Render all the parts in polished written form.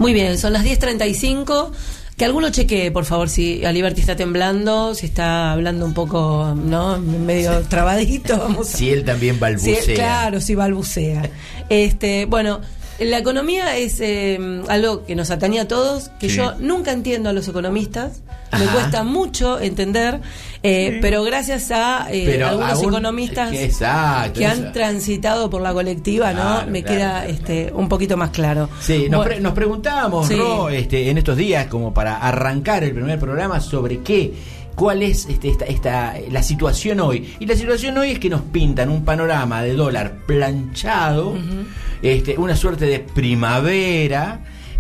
Muy bien, son las 10:35. Que alguno chequee, por favor, si Aliberti está temblando, si está hablando un poco, ¿no? Medio trabadito. Vamos a... Si él también balbucea. Claro, si balbucea. Bueno, la economía es algo que nos atañe a todos, que yo nunca entiendo a los economistas. Me cuesta mucho entender, pero gracias a algunos economistas que han transitado por la colectiva, claro, ¿no? Me queda un poquito más claro. Sí, nos preguntábamos, ¿no? En estos días, como para arrancar el primer programa, sobre cuál es la situación hoy. Y la situación hoy es que nos pintan un panorama de dólar planchado, una suerte de primavera,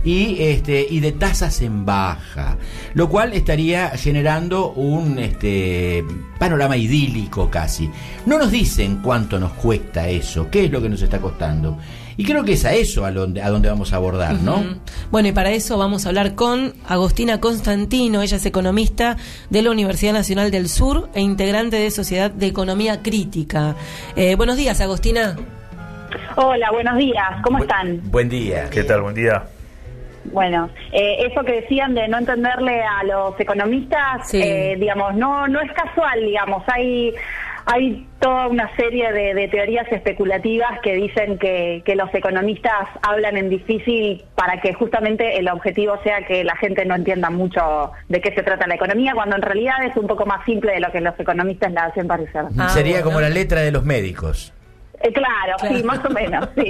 y de tasas en baja, lo cual estaría generando un panorama idílico casi. No nos dicen cuánto nos cuesta eso, qué es lo que nos está costando. Y creo que es a eso a donde vamos a abordar, ¿no? Bueno, y para eso vamos a hablar con Agostina Constantino. Ella es economista de la Universidad Nacional del Sur e integrante de Sociedad de Economía Crítica. Buenos días, Agostina. Hola, buenos días. ¿Cómo están? Buen día. ¿Qué tal? Buen día. Bueno, eso que decían de no entenderle a los economistas, digamos, no es casual, digamos, hay toda una serie de teorías especulativas que dicen que los economistas hablan en difícil para que justamente el objetivo sea que la gente no entienda mucho de qué se trata la economía, cuando en realidad es un poco más simple de lo que los economistas la hacen parecer. Sería como la letra de los médicos. Claro, sí, más o menos, sí.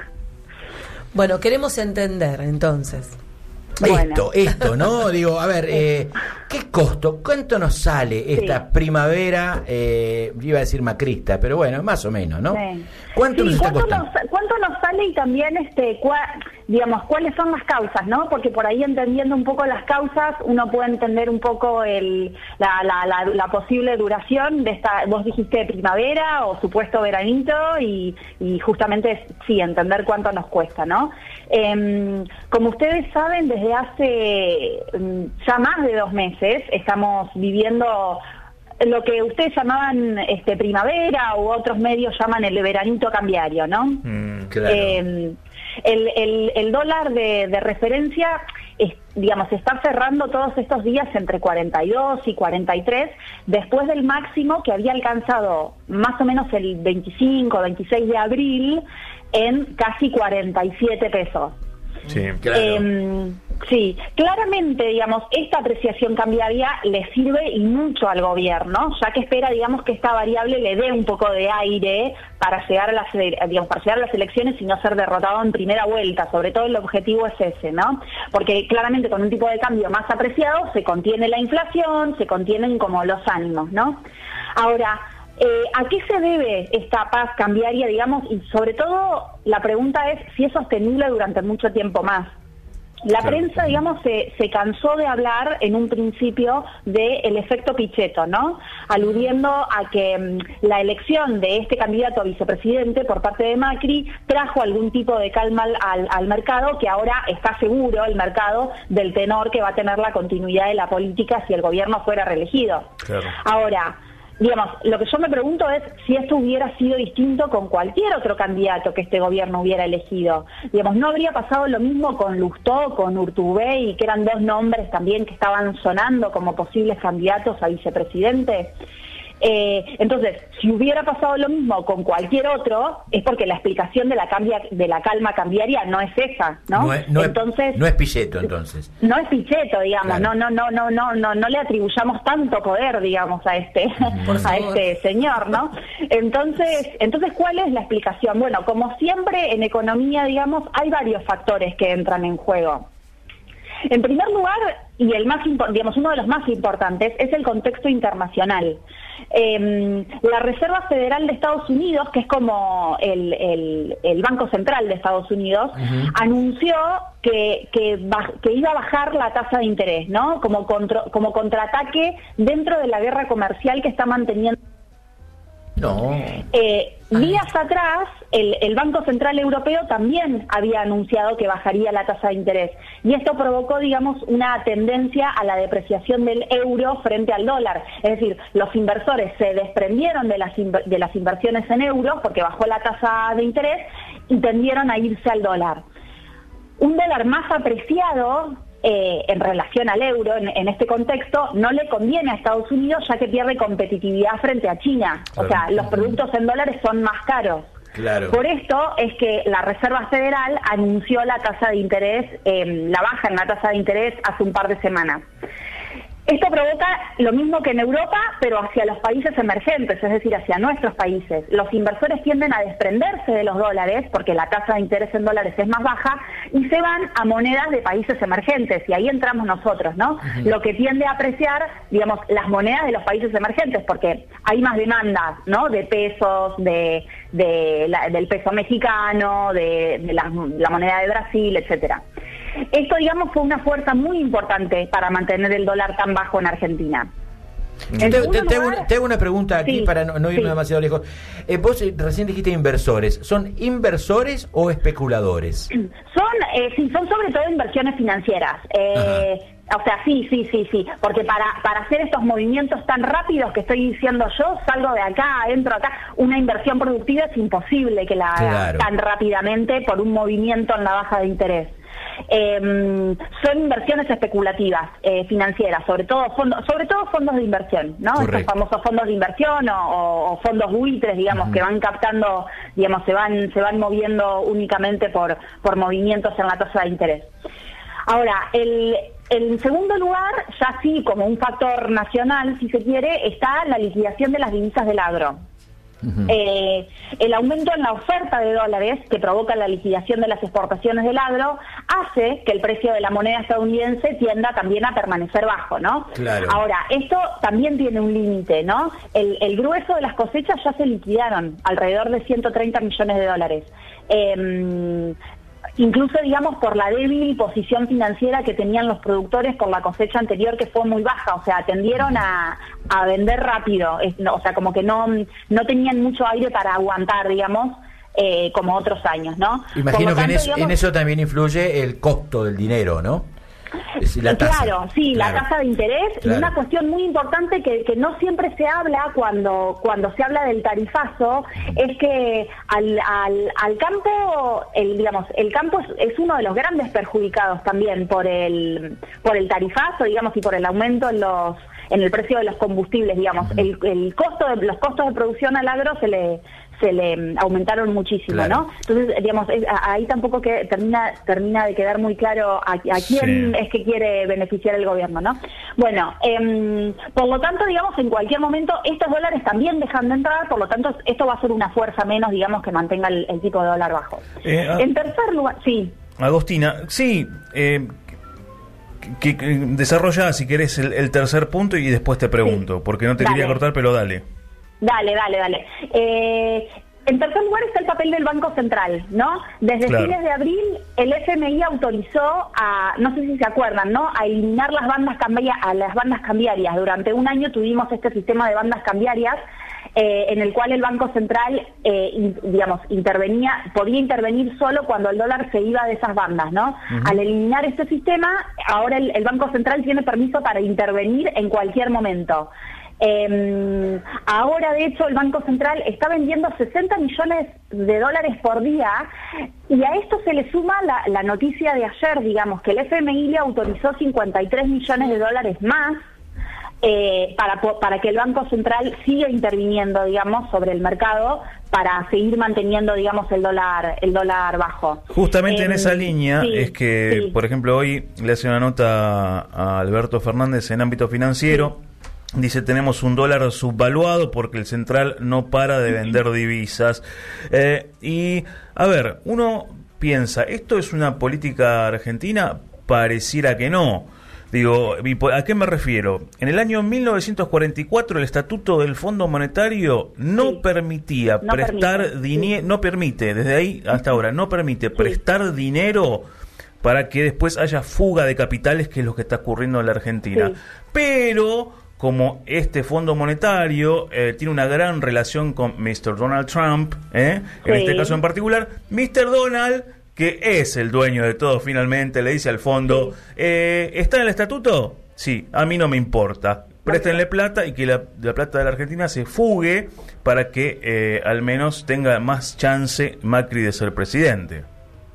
Bueno, queremos entender, entonces. Esto, ¿no? Digo, a ver, ¿qué costo? ¿Cuánto nos sale esta primavera? Iba a decir macrista, pero bueno, más o menos, ¿no? Sí. ¿Cuánto nos está costando? ¿Cuánto nos sale y también, digamos, cuáles son las causas, ¿no? Porque por ahí, entendiendo un poco las causas, uno puede entender un poco la posible duración de esta, vos dijiste primavera o supuesto veranito, y justamente, sí, entender cuánto nos cuesta, ¿no? Como ustedes saben, desde hace ya más de 2 meses estamos viviendo lo que ustedes llamaban primavera, u otros medios llaman el veranito cambiario, ¿no? Claro. El dólar de referencia, digamos, está cerrando todos estos días entre 42 y 43, después del máximo que había alcanzado más o menos el 25 o 26 de abril en casi 47 pesos. Sí, claro. Sí, claramente, digamos, esta apreciación cambiaria le sirve y mucho al gobierno, ya que espera, digamos, que esta variable le dé un poco de aire para llegar a las elecciones y no ser derrotado en primera vuelta. Sobre todo el objetivo es ese, ¿no? Porque claramente con un tipo de cambio más apreciado se contiene la inflación, se contienen como los ánimos, ¿no? Ahora, ¿a qué se debe esta paz cambiaria, digamos? Y sobre todo la pregunta es si es sostenible durante mucho tiempo más. La prensa, digamos, se cansó de hablar en un principio del efecto Pichetto, ¿no? Aludiendo a que la elección de este candidato a vicepresidente por parte de Macri trajo algún tipo de calma al mercado, que ahora está seguro el mercado del tenor que va a tener la continuidad de la política si el gobierno fuera reelegido. Claro. Ahora, digamos, lo que yo me pregunto es si esto hubiera sido distinto con cualquier otro candidato que este gobierno hubiera elegido. Digamos, ¿no habría pasado lo mismo con Lustó, con Urtubey, que eran 2 nombres también que estaban sonando como posibles candidatos a vicepresidente? Entonces, si hubiera pasado lo mismo con cualquier otro, es porque la explicación de la calma cambiaria no es esa, ¿no? Entonces, no es Pichetto, entonces. No es Pichetto, digamos, claro. No le atribuyamos tanto poder, digamos, a este señor, ¿no? Entonces, ¿cuál es la explicación? Bueno, como siempre en economía, digamos, hay varios factores que entran en juego. En primer lugar, y el más uno de los más importantes, es el contexto internacional. La Reserva Federal de Estados Unidos, que es como el Banco Central de Estados Unidos, anunció que iba a bajar la tasa de interés, ¿no? Como contraataque dentro de la guerra comercial que está manteniendo. Días atrás, el Banco Central Europeo también había anunciado que bajaría la tasa de interés, y esto provocó, digamos, una tendencia a la depreciación del euro frente al dólar. Es decir, los inversores se desprendieron de las inversiones en euros porque bajó la tasa de interés y tendieron a irse al dólar. un dólar más apreciado en relación al euro, en este contexto, no le conviene a Estados Unidos, ya que pierde competitividad frente a China. Claro. O sea, los productos en dólares son más caros. Claro. Por esto es que la Reserva Federal anunció la tasa de interés, la baja en la tasa de interés hace un par de semanas. Esto provoca lo mismo que en Europa, pero hacia los países emergentes, es decir, hacia nuestros países. Los inversores tienden a desprenderse de los dólares, porque la tasa de interés en dólares es más baja, y se van a monedas de países emergentes, y ahí entramos nosotros, ¿no? Lo que tiende a apreciar, digamos, las monedas de los países emergentes, porque hay más demandas, ¿no? De pesos, del peso mexicano, de la moneda de Brasil, etcétera. Esto, digamos, fue una fuerza muy importante para mantener el dólar tan bajo en Argentina. Te hago una pregunta aquí, sí, para no irme demasiado lejos. Vos recién dijiste inversores. ¿Son inversores o especuladores? Son sobre todo inversiones financieras. O sea, sí, porque para hacer estos movimientos tan rápidos que estoy diciendo yo, salgo de acá, entro acá, una inversión productiva es imposible que la haga tan rápidamente por un movimiento en la baja de interés. Son inversiones especulativas, financieras, sobre todo fondos de inversión, ¿no? Correcto. Estos famosos fondos de inversión o fondos buitres, digamos, que van captando, digamos, se van moviendo únicamente por movimientos en la tasa de interés. Ahora, en segundo lugar, ya sí, como un factor nacional, si se quiere, está la liquidación de las divisas del agro. El aumento en la oferta de dólares que provoca la liquidación de las exportaciones del agro hace que el precio de la moneda estadounidense tienda también a permanecer bajo, ¿no? Claro. Ahora, esto también tiene un límite, ¿no? El grueso de las cosechas ya se liquidaron, alrededor de 130 millones de dólares. Incluso, digamos, por la débil posición financiera que tenían los productores por la cosecha anterior, que fue muy baja, o sea, tendieron a vender rápido, o sea, como que no tenían mucho aire para aguantar, digamos, como otros años, ¿no? Imagino que en eso también influye el costo del dinero, ¿no? La tasa. Claro, sí, claro. La tasa de interés, claro. Y una cuestión muy importante que no siempre se habla cuando se habla del tarifazo, es que al campo, el campo es uno de los grandes perjudicados también por el tarifazo, digamos, y por el aumento en el precio de los combustibles, digamos. Los costos de producción al agro se le aumentaron muchísimo, claro. ¿No? Entonces, digamos, ahí tampoco que termina de quedar muy claro a quién es que quiere beneficiar el gobierno, ¿no? Bueno, por lo tanto, digamos, en cualquier momento estos dólares también dejan de entrar, por lo tanto, esto va a ser una fuerza menos, digamos, que mantenga el tipo de dólar bajo. En tercer lugar, sí. Agostina, sí, que desarrolla, si querés, el tercer punto y después te pregunto, porque no te quería cortar, pero dale. Dale. En tercer lugar está el papel del Banco Central, ¿no? Desde fines de abril, el FMI autorizó no sé si se acuerdan, ¿no?, a eliminar las bandas cambiarias. Durante un año tuvimos este sistema de bandas cambiarias, en el cual el Banco Central, podía intervenir solo cuando el dólar se iba de esas bandas, ¿no? Al eliminar este sistema, ahora el Banco Central tiene permiso para intervenir en cualquier momento. Ahora, de hecho, el Banco Central está vendiendo 60 millones de dólares por día, y a esto se le suma la noticia de ayer, digamos, que el FMI le autorizó 53 millones de dólares más para que el Banco Central siga interviniendo, digamos, sobre el mercado para seguir manteniendo, digamos, el dólar bajo. Justamente en esa línea es que, por ejemplo, hoy le hace una nota a Alberto Fernández en ámbito financiero. Dice, tenemos un dólar subvaluado porque el central no para de vender divisas. Y, a ver, uno piensa, ¿esto es una política argentina? Pareciera que no. Digo, ¿a qué me refiero? En el año 1944 el Estatuto del Fondo Monetario no permitía prestar dinero, no permite, desde ahí hasta ahora, no permite prestar dinero para que después haya fuga de capitales, que es lo que está ocurriendo en la Argentina. Pero como este Fondo Monetario tiene una gran relación con Mr. Donald Trump, en este caso en particular, Mr. Donald, que es el dueño de todo finalmente, le dice al fondo, ¿está en el estatuto? Sí, a mí no me importa. Préstenle plata y que la plata de la Argentina se fugue para que al menos tenga más chance Macri de ser presidente.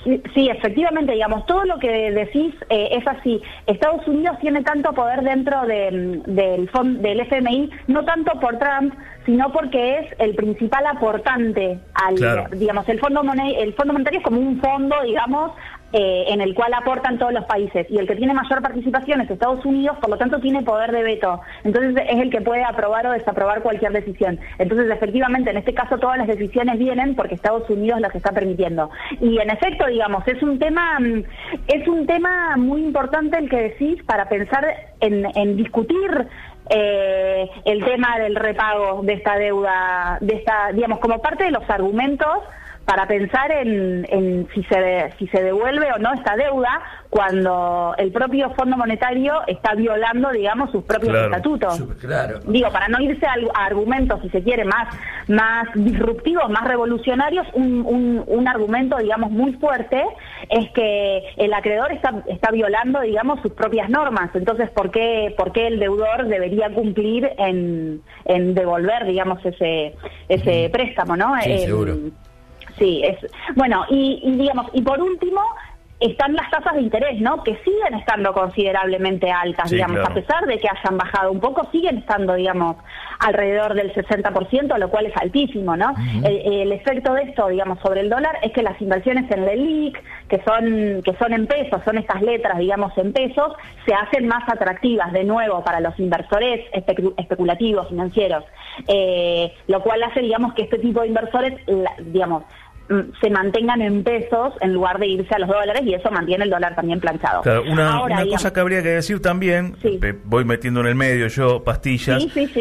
Sí, efectivamente, digamos, todo lo que decís es así. Estados Unidos tiene tanto poder dentro del FMI, no tanto por Trump, sino porque es el principal aportante al, digamos, el Fondo Monetario es como un fondo, digamos, en el cual aportan todos los países, y el que tiene mayor participación es Estados Unidos, por lo tanto tiene poder de veto, entonces es el que puede aprobar o desaprobar cualquier decisión. Entonces efectivamente en este caso todas las decisiones vienen porque Estados Unidos las está permitiendo, y en efecto, digamos, es un tema muy importante el que decís para pensar en discutir el tema del repago de esta deuda, digamos, como parte de los argumentos para pensar en si se devuelve o no esta deuda cuando el propio Fondo Monetario está violando, digamos, sus propios estatutos. Digo, para no irse a argumentos, si se quiere, más disruptivos, más revolucionarios, un argumento, digamos, muy fuerte es que el acreedor está violando, digamos, sus propias normas. Entonces, ¿por qué el deudor debería cumplir en devolver, digamos, ese préstamo, ¿no? Sí, seguro. Sí, bueno, y digamos, y por último están las tasas de interés, ¿no? Que siguen estando considerablemente altas, digamos, a pesar de que hayan bajado un poco, siguen estando, digamos, alrededor del 60%, lo cual es altísimo, ¿no? El efecto de esto, digamos, sobre el dólar es que las inversiones en LELIQ, que son en pesos, son estas letras, digamos, en pesos, se hacen más atractivas de nuevo para los inversores especulativos, financieros, lo cual hace, digamos, que este tipo de inversores, digamos, se mantengan en pesos en lugar de irse a los dólares, y eso mantiene el dólar también planchado. Claro, una cosa que habría que decir también, voy metiendo en el medio yo pastillas,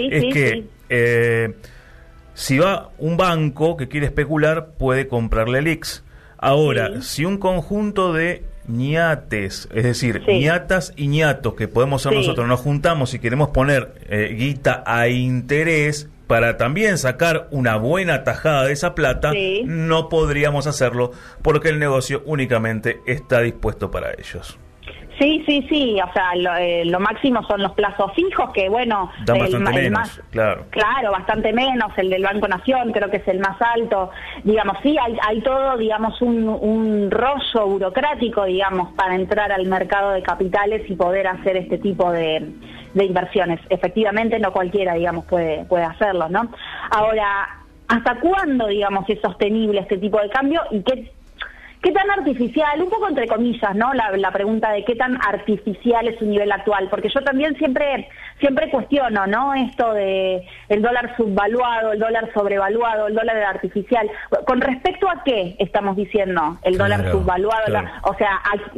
si va un banco que quiere especular, puede comprarle LELIQs. Ahora, si un conjunto de ñates, es decir, ñatas y ñatos que podemos ser nosotros, nos juntamos y queremos poner guita a interés para también sacar una buena tajada de esa plata, no podríamos hacerlo porque el negocio únicamente está dispuesto para ellos. Sí, o sea, lo máximo son los plazos fijos, que bueno, dan bastante menos, claro, bastante menos, el del Banco Nación creo que es el más alto, digamos, sí, hay todo, digamos, un rollo burocrático, digamos, para entrar al mercado de capitales y poder hacer este tipo de inversiones. Efectivamente, no cualquiera, digamos, puede hacerlo, ¿no? Ahora, ¿hasta cuándo, digamos, es sostenible este tipo de cambio y qué tan artificial, un poco entre comillas, ¿no? La pregunta de qué tan artificial es su nivel actual, porque yo también siempre cuestiono, ¿no? Esto de el dólar subvaluado, el dólar sobrevaluado, el dólar artificial. ¿Con respecto a qué estamos diciendo el dólar subvaluado? O sea,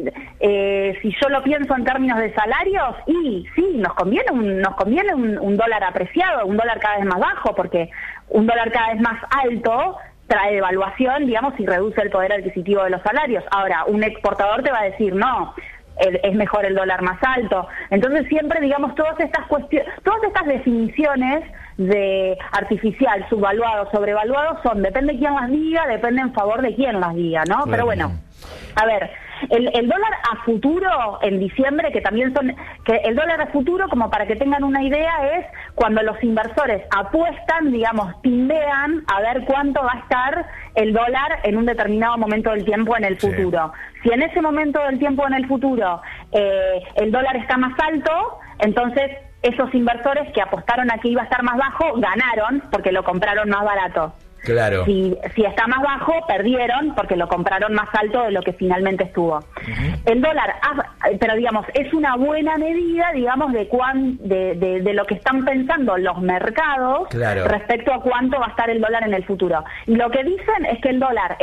si yo lo pienso en términos de salarios, y sí, nos conviene un dólar apreciado, un dólar cada vez más bajo, porque un dólar cada vez más alto trae devaluación, digamos, y reduce el poder adquisitivo de los salarios. Ahora, un exportador te va a decir, no, es mejor el dólar más alto. Entonces siempre, digamos, todas estas definiciones de artificial, subvaluado, sobrevaluado, depende quién las diga, depende en favor de quién las diga, ¿no? Pero bueno, a ver, el dólar a futuro en diciembre, que el dólar a futuro, como para que tengan una idea, es cuando los inversores apuestan, digamos, tindean a ver cuánto va a estar el dólar en un determinado momento del tiempo en el futuro. Si en ese momento del tiempo en el futuro el dólar está más alto, entonces esos inversores que apostaron a que iba a estar más bajo ganaron porque lo compraron más barato. Claro. Si está más bajo, perdieron porque lo compraron más alto de lo que finalmente estuvo. El dólar, pero digamos, es una buena medida, digamos, de lo que están pensando los mercados respecto a cuánto va a estar el dólar en el futuro. Y lo que dicen es que el dólar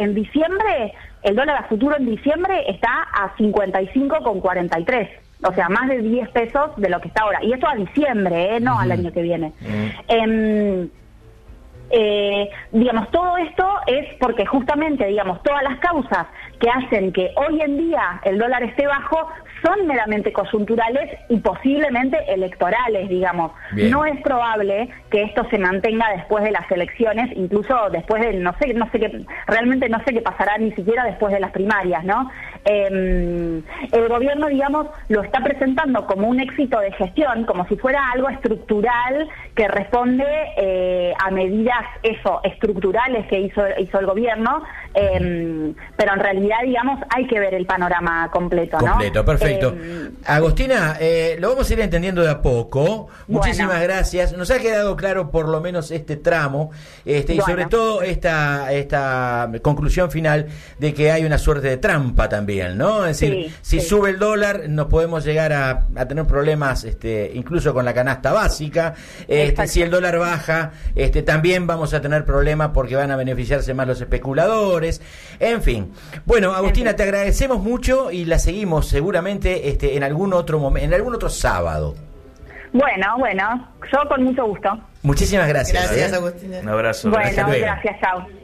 a futuro en diciembre está a 55,43. O sea, más de 10 pesos de lo que está ahora. Y esto a diciembre, no al año que viene. Digamos, todo esto es porque justamente, digamos, todas las causas que hacen que hoy en día el dólar esté bajo son meramente coyunturales y posiblemente electorales, digamos. No es probable que esto se mantenga después de las elecciones, incluso después de, realmente no sé qué pasará ni siquiera después de las primarias, ¿no? El gobierno, digamos, lo está presentando como un éxito de gestión, como si fuera algo estructural que responde a medidas estructurales que hizo el gobierno, pero en realidad, digamos, hay que ver el panorama completo, ¿no? Completo, perfecto. Agostina, lo vamos a ir entendiendo de a poco. Muchísimas gracias. Nos ha quedado claro por lo menos este tramo, y sobre todo esta conclusión final de que hay una suerte de trampa también, ¿no? Es decir, si sube el dólar, nos podemos llegar a tener problemas incluso con la canasta básica. Si el dólar baja, también vamos a tener problemas porque van a beneficiarse más los especuladores. En fin. Bueno, Agostina, te agradecemos mucho y la seguimos seguramente en algún otro momento, en algún otro sábado. Bueno, yo con mucho gusto. Muchísimas gracias. Gracias, Agostina. Un abrazo. Bueno, gracias, chao.